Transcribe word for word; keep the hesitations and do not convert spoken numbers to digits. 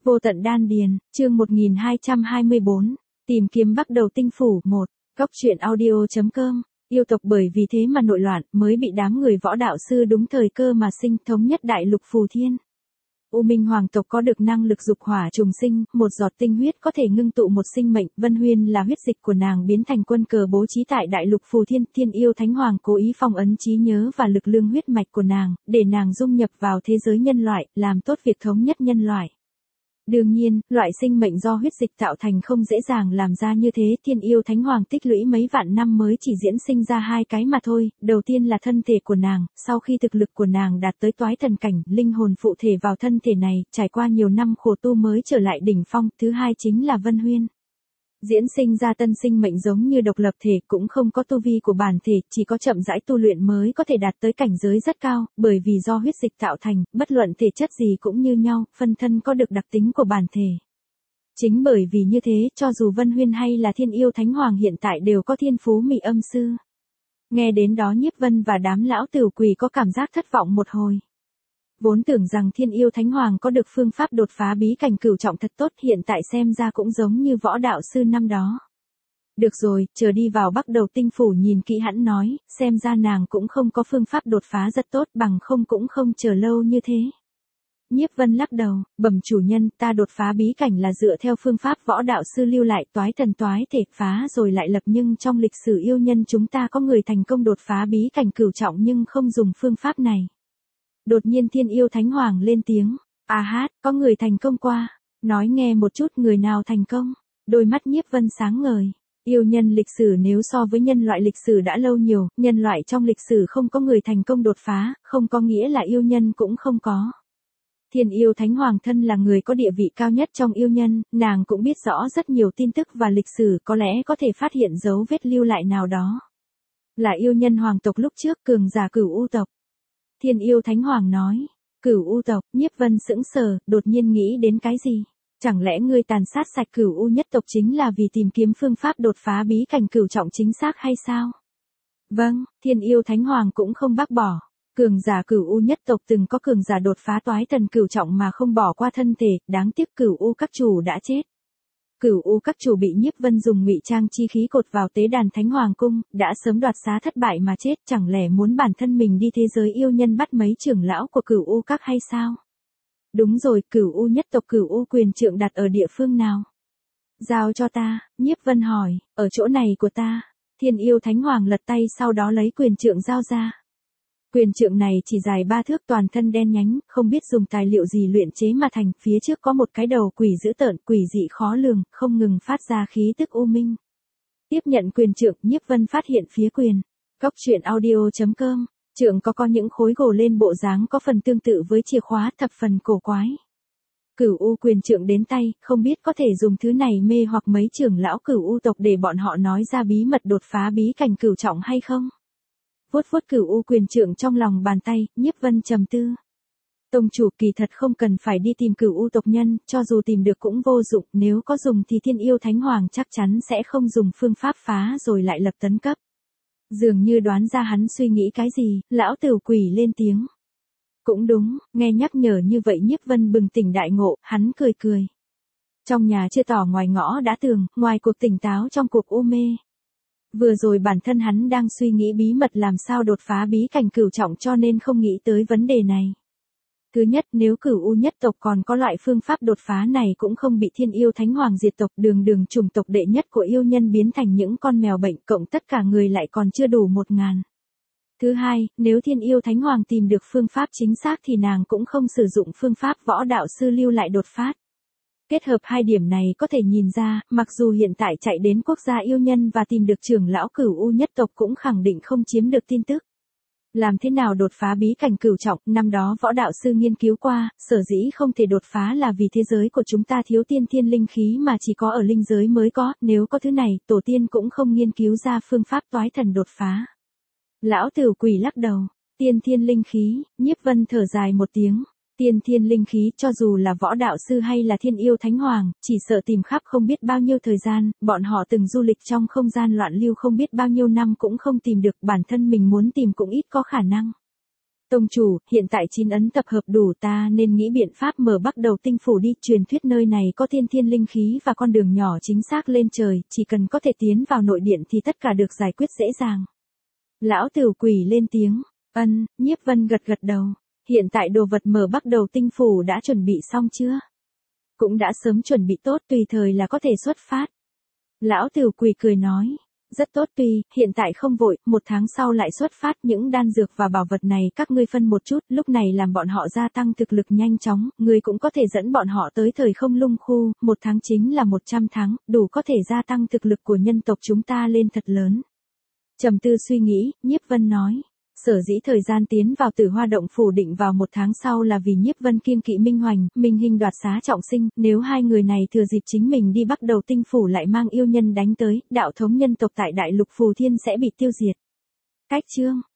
Vô tận đan điền, chương một nghìn hai trăm hai mươi bốn, tìm kiếm bắt đầu tinh phủ một, góc truyện audio.com, yêu tộc bởi vì thế mà nội loạn, mới bị đám người võ đạo sư đúng thời cơ mà sinh thống nhất đại lục phù thiên. U Minh Hoàng tộc có được năng lực dục hỏa trùng sinh, một giọt tinh huyết có thể ngưng tụ một sinh mệnh, Vân Huyên là huyết dịch của nàng biến thành quân cờ bố trí tại đại lục phù thiên, Thiên Yêu Thánh Hoàng cố ý phong ấn trí nhớ và lực lượng huyết mạch của nàng, để nàng dung nhập vào thế giới nhân loại, làm tốt việc thống nhất nhân loại. Đương nhiên, loại sinh mệnh do huyết dịch tạo thành không dễ dàng làm ra như thế, Thiên Yêu Thánh Hoàng tích lũy mấy vạn năm mới chỉ diễn sinh ra hai cái mà thôi, đầu tiên là thân thể của nàng, sau khi thực lực của nàng đạt tới toái thần cảnh, linh hồn phụ thể vào thân thể này, trải qua nhiều năm khổ tu mới trở lại đỉnh phong, thứ hai chính là Vân Huyên. Diễn sinh ra tân sinh mệnh giống như độc lập thể, cũng không có tu vi của bản thể, chỉ có chậm rãi tu luyện mới có thể đạt tới cảnh giới rất cao, bởi vì do huyết dịch tạo thành, bất luận thể chất gì cũng như nhau, phân thân có được đặc tính của bản thể. Chính bởi vì như thế, cho dù Vân Huyên hay là Thiên Yêu Thánh Hoàng hiện tại đều có thiên phú mị âm sư. Nghe đến đó Nhiếp Vân và đám lão tử quỷ có cảm giác thất vọng một hồi. Vốn tưởng rằng Thiên Yêu Thánh Hoàng có được phương pháp đột phá bí cảnh cửu trọng thật tốt, hiện tại xem ra cũng giống như võ đạo sư năm đó. Được rồi, chờ đi vào bắt đầu tinh phủ nhìn kỹ hẳn nói, xem ra nàng cũng không có phương pháp đột phá rất tốt, bằng không cũng không chờ lâu như thế. Nhiếp Vân lắc đầu, bẩm chủ nhân, ta đột phá bí cảnh là dựa theo phương pháp võ đạo sư lưu lại, toái thần toái thể phá rồi lại lập, nhưng trong lịch sử yêu nhân chúng ta có người thành công đột phá bí cảnh cửu trọng nhưng không dùng phương pháp này. Đột nhiên Thiên Yêu Thánh Hoàng lên tiếng, a hát, có người thành công qua, nói nghe một chút người nào thành công, đôi mắt Nhiếp Vân sáng ngời, yêu nhân lịch sử nếu so với nhân loại lịch sử đã lâu nhiều, nhân loại trong lịch sử không có người thành công đột phá, không có nghĩa là yêu nhân cũng không có. Thiên Yêu Thánh Hoàng thân là người có địa vị cao nhất trong yêu nhân, nàng cũng biết rõ rất nhiều tin tức và lịch sử, có lẽ có thể phát hiện dấu vết lưu lại nào đó. Là yêu nhân hoàng tộc lúc trước, cường giả Cửu U tộc. Thiên Yêu Thánh Hoàng nói, Cửu U tộc, Nhiếp Vân sững sờ, đột nhiên nghĩ đến cái gì? Chẳng lẽ ngươi tàn sát sạch Cửu U nhất tộc chính là vì tìm kiếm phương pháp đột phá bí cảnh cửu trọng chính xác hay sao? Vâng, Thiên Yêu Thánh Hoàng cũng không bác bỏ. Cường giả Cửu U nhất tộc từng có cường giả đột phá toái thần cửu trọng mà không bỏ qua thân thể, đáng tiếc Cửu U các chủ đã chết. Cửu U các chủ bị Nhiếp Vân dùng ngụy trang chi khí cột vào tế đàn Thánh Hoàng cung, đã sớm đoạt xá thất bại mà chết, chẳng lẽ muốn bản thân mình đi thế giới yêu nhân bắt mấy trưởng lão của Cửu U các hay sao? Đúng rồi, Cửu U nhất tộc Cửu U quyền trượng đặt ở địa phương nào? Giao cho ta, Nhiếp Vân hỏi, ở chỗ này của ta. Thiên Yêu Thánh Hoàng lật tay sau đó lấy quyền trượng giao ra. Quyền trượng này chỉ dài ba thước, toàn thân đen nhánh, không biết dùng tài liệu gì luyện chế mà thành, phía trước có một cái đầu quỷ dữ tợn, quỷ dị khó lường, không ngừng phát ra khí tức u minh. Tiếp nhận quyền trượng, Nhiếp Vân phát hiện phía quyền. Góc truyện audio.com, trượng có có những khối gồ lên bộ dáng có phần tương tự với chìa khóa, thập phần cổ quái. Cửu U quyền trượng đến tay, không biết có thể dùng thứ này mê hoặc mấy trưởng lão Cửu U tộc để bọn họ nói ra bí mật đột phá bí cảnh cửu trọng hay không? Vuốt vuốt Cửu U quyền trượng trong lòng bàn tay, Nhiếp Vân trầm tư. Tông chủ kỳ thật không cần phải đi tìm Cửu U tộc nhân, cho dù tìm được cũng vô dụng, nếu có dùng thì Thiên Yêu Thánh Hoàng chắc chắn sẽ không dùng phương pháp phá rồi lại lập tấn cấp. Dường như đoán ra hắn suy nghĩ cái gì, lão tử quỷ lên tiếng. Cũng đúng, nghe nhắc nhở như vậy Nhiếp Vân bừng tỉnh đại ngộ, hắn cười cười. Trong nhà chưa tỏ ngoài ngõ đã tường, ngoài cuộc tỉnh táo trong cuộc u mê. Vừa rồi bản thân hắn đang suy nghĩ bí mật làm sao đột phá bí cảnh cửu trọng cho nên không nghĩ tới vấn đề này. Thứ nhất, nếu Cửu U nhất tộc còn có loại phương pháp đột phá này cũng không bị Thiên Yêu Thánh Hoàng diệt tộc, đường đường chủng tộc đệ nhất của yêu nhân biến thành những con mèo bệnh, cộng tất cả người lại còn chưa đủ một ngàn. Thứ hai, nếu Thiên Yêu Thánh Hoàng tìm được phương pháp chính xác thì nàng cũng không sử dụng phương pháp võ đạo sư lưu lại đột phát. Kết hợp hai điểm này có thể nhìn ra, mặc dù hiện tại chạy đến quốc gia yêu nhân và tìm được trưởng lão Cửu U nhất tộc cũng khẳng định không chiếm được tin tức. Làm thế nào đột phá bí cảnh cửu trọng, năm đó võ đạo sư nghiên cứu qua, sở dĩ không thể đột phá là vì thế giới của chúng ta thiếu tiên thiên linh khí mà chỉ có ở linh giới mới có, nếu có thứ này, tổ tiên cũng không nghiên cứu ra phương pháp toái thần đột phá. Lão tử quỷ lắc đầu, tiên thiên linh khí, Nhiếp Vân thở dài một tiếng. Tiên thiên linh khí cho dù là võ đạo sư hay là Thiên Yêu Thánh Hoàng, chỉ sợ tìm khắp không biết bao nhiêu thời gian, bọn họ từng du lịch trong không gian loạn lưu không biết bao nhiêu năm cũng không tìm được, bản thân mình muốn tìm cũng ít có khả năng. Tông chủ, hiện tại chín ấn tập hợp đủ, ta nên nghĩ biện pháp mở Bắc Đầu Tinh Phủ đi, truyền thuyết nơi này có thiên thiên linh khí và con đường nhỏ chính xác lên trời, chỉ cần có thể tiến vào nội điện thì tất cả được giải quyết dễ dàng. Lão Tử Quỷ lên tiếng, ân, Nhiếp Vân gật gật đầu, hiện tại đồ vật mở Bắc Đầu Tinh Phủ đã chuẩn bị xong chưa? Cũng đã sớm chuẩn bị tốt, tùy thời là có thể xuất phát. Lão Tử Quỷ cười nói, rất tốt, tuy hiện tại không vội, một tháng sau lại xuất phát, những đan dược và bảo vật này các ngươi phân một chút, lúc này làm bọn họ gia tăng thực lực nhanh chóng, ngươi cũng có thể dẫn bọn họ tới thời không lung khu, một tháng chính là một trăm tháng, đủ có thể gia tăng thực lực của nhân tộc chúng ta lên thật lớn. Trầm tư suy nghĩ, Nhiếp Vân nói, sở dĩ thời gian tiến vào Tử Hoa Động Phủ định vào một tháng sau là vì Nhiếp Vân kiêng kỵ Minh Hoành, Minh Hinh đoạt xá trọng sinh, nếu hai người này thừa dịp chính mình đi Bắc Đầu Tinh Phủ lại mang yêu nhân đánh tới, đạo thống nhân tộc tại Đại Lục Phù Thiên sẽ bị tiêu diệt. Cách chương